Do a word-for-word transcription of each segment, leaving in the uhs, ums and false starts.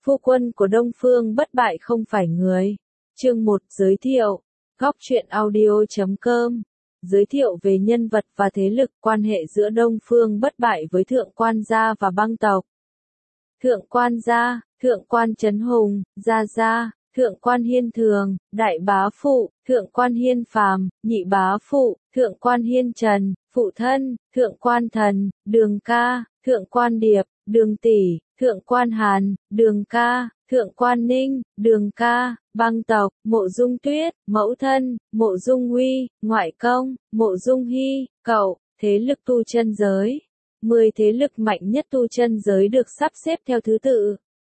Phu quân của Đông Phương bất bại không phải người. Chương một giới thiệu. Góc truyện audio chấm com giới thiệu về nhân vật và thế lực quan hệ giữa Đông Phương bất bại với Thượng Quan Gia và băng tộc. Thượng Quan Gia, Thượng Quan Trấn Hùng, Gia Gia, Thượng Quan Hiên Thường, Đại Bá Phụ, Thượng Quan Hiên Phàm, Nhị Bá Phụ, Thượng Quan Hiên Trần, Phụ Thân, Thượng Quan Thần, Đường Ca, Thượng Quan Điệp, Đường Tỷ, Thượng Quan Hàn, Đường Ca, Thượng Quan Ninh, Đường Ca, băng tộc, Mộ Dung Tuyết, mẫu thân, Mộ Dung Uy, ngoại công, Mộ Dung Hy, cậu, thế lực tu chân giới. mười thế lực mạnh nhất tu chân giới được sắp xếp theo thứ tự.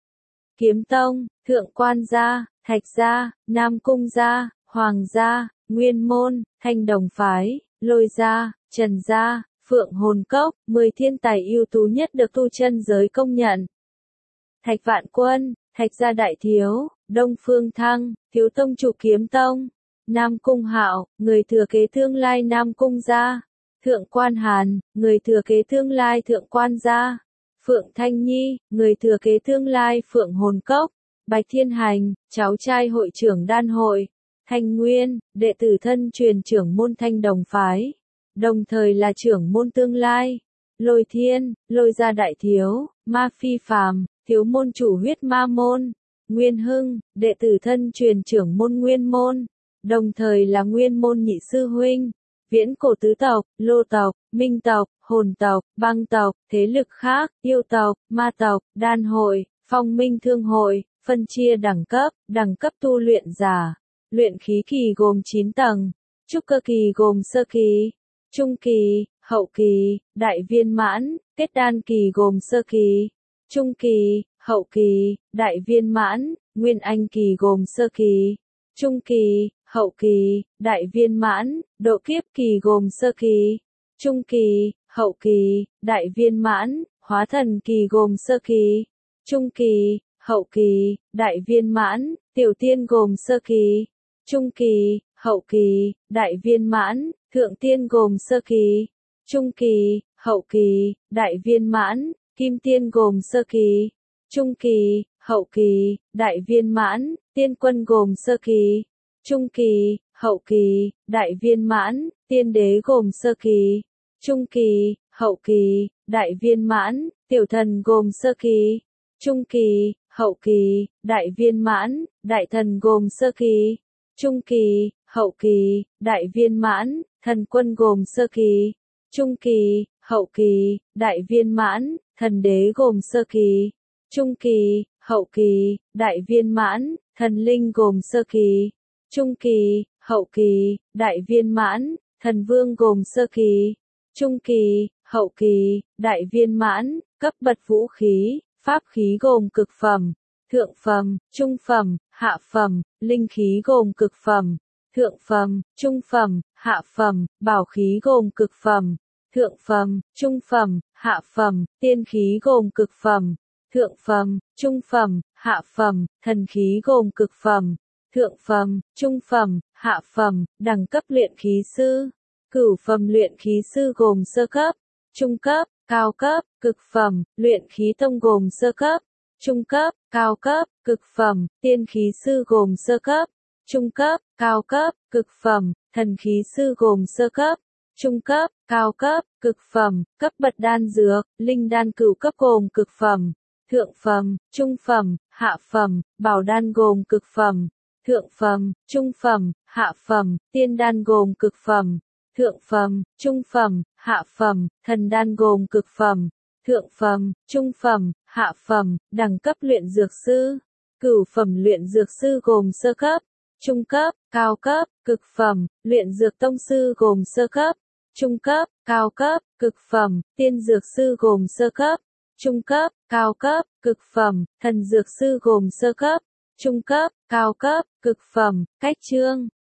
Kiếm Tông, Thượng Quan Gia, Thạch Gia, Nam Cung Gia, Hoàng Gia, Nguyên Môn, Thanh Đồng Phái, Lôi Gia, Trần Gia, Phượng Hồn Cốc, mười thiên tài ưu tú nhất được tu chân giới công nhận. Thạch Vạn Quân, Thạch Gia Đại Thiếu, Đông Phương Thăng, Thiếu Tông chủ Kiếm Tông, Nam Cung Hạo, người thừa kế tương lai Nam Cung Gia, Thượng Quan Hàn, người thừa kế tương lai Thượng Quan Gia, Phượng Thanh Nhi, người thừa kế tương lai Phượng Hồn Cốc, Bạch Thiên Hành, cháu trai hội trưởng đan hội, Thanh Nguyên, đệ tử thân truyền trưởng môn Thanh Đồng Phái, đồng thời là trưởng môn tương lai, Lôi Thiên, Lôi Gia Đại Thiếu, Ma Phi Phàm, thiếu môn chủ huyết ma môn, Nguyên Hưng, đệ tử thân truyền trưởng môn Nguyên Môn, đồng thời là Nguyên Môn nhị sư huynh, Viễn Cổ tứ tộc, Lô tộc, Minh tộc, Hồn tộc, băng tộc, thế lực khác, yêu tộc, ma tộc, đan hội, phong minh thương hội, phân chia đẳng cấp, đẳng cấp tu luyện giả, luyện khí kỳ gồm chín tầng, trúc cơ kỳ gồm sơ kỳ, trung kỳ, hậu kỳ, đại viên mãn, kết đan kỳ gồm sơ kỳ, trung kỳ, hậu kỳ, đại viên mãn, nguyên anh kỳ gồm sơ kỳ, trung kỳ, hậu kỳ, đại viên mãn, độ kiếp kỳ gồm sơ kỳ, trung kỳ, hậu kỳ, đại viên mãn, hóa thần kỳ gồm sơ kỳ, trung kỳ, hậu kỳ, đại viên mãn, tiểu tiên gồm sơ kỳ, trung kỳ, hậu kỳ, đại viên mãn, thượng tiên gồm sơ kỳ, trung kỳ, hậu kỳ, đại viên mãn, kim tiên gồm sơ kỳ, trung kỳ, hậu kỳ, đại viên mãn, tiên quân gồm sơ kỳ, trung kỳ, hậu kỳ, đại viên mãn, tiên đế gồm sơ kỳ, trung kỳ, hậu kỳ, đại viên mãn, tiểu thần gồm sơ kỳ, trung kỳ, hậu kỳ, đại viên mãn, đại thần gồm sơ kỳ, trung kỳ, hậu kỳ, đại viên mãn, thần quân gồm sơ kỳ, trung kỳ, hậu kỳ, đại viên mãn, thần đế gồm sơ kỳ, trung kỳ, hậu kỳ, đại viên mãn, thần linh gồm sơ kỳ, trung kỳ, hậu kỳ, đại viên mãn, thần vương gồm sơ kỳ, trung kỳ, hậu kỳ, đại viên mãn, cấp bậc vũ khí, pháp khí gồm cực phẩm, thượng phẩm, trung phẩm, hạ phẩm, linh khí gồm cực phẩm, thượng phẩm, trung phẩm, hạ phẩm, bảo khí gồm cực phẩm, thượng phẩm, trung phẩm, hạ phẩm, tiên khí gồm cực phẩm, thượng phẩm, trung phẩm, hạ phẩm, thần khí gồm cực phẩm, thượng phẩm, trung phẩm, hạ phẩm, đẳng cấp luyện khí sư. Cửu phẩm luyện khí sư gồm sơ cấp, trung cấp, cao cấp, cực phẩm, luyện khí tông gồm sơ cấp, trung cấp, cao cấp, cực phẩm, tiên khí sư gồm sơ cấp, trung cấp, cao cấp, cực phẩm, thần khí sư gồm sơ cấp, trung cấp, cao cấp, cực phẩm, cấp bậc đan dược, linh đan cửu cấp gồm cực phẩm, thượng phẩm, trung phẩm, hạ phẩm, bảo đan gồm cực phẩm, thượng phẩm, trung phẩm, hạ phẩm, tiên đan gồm cực phẩm, thượng phẩm, trung phẩm, hạ phẩm, thần đan gồm cực phẩm, thượng phẩm, trung phẩm, hạ phẩm, đẳng cấp luyện dược sư. Cửu phẩm luyện dược sư gồm sơ cấp, trung cấp, cao cấp, cực phẩm, luyện dược tông sư gồm sơ cấp, trung cấp, cao cấp, cực phẩm, tiên dược sư gồm sơ cấp, trung cấp, cao cấp, cực phẩm, thần dược sư gồm sơ cấp, trung cấp, cao cấp, cực phẩm, cách chương,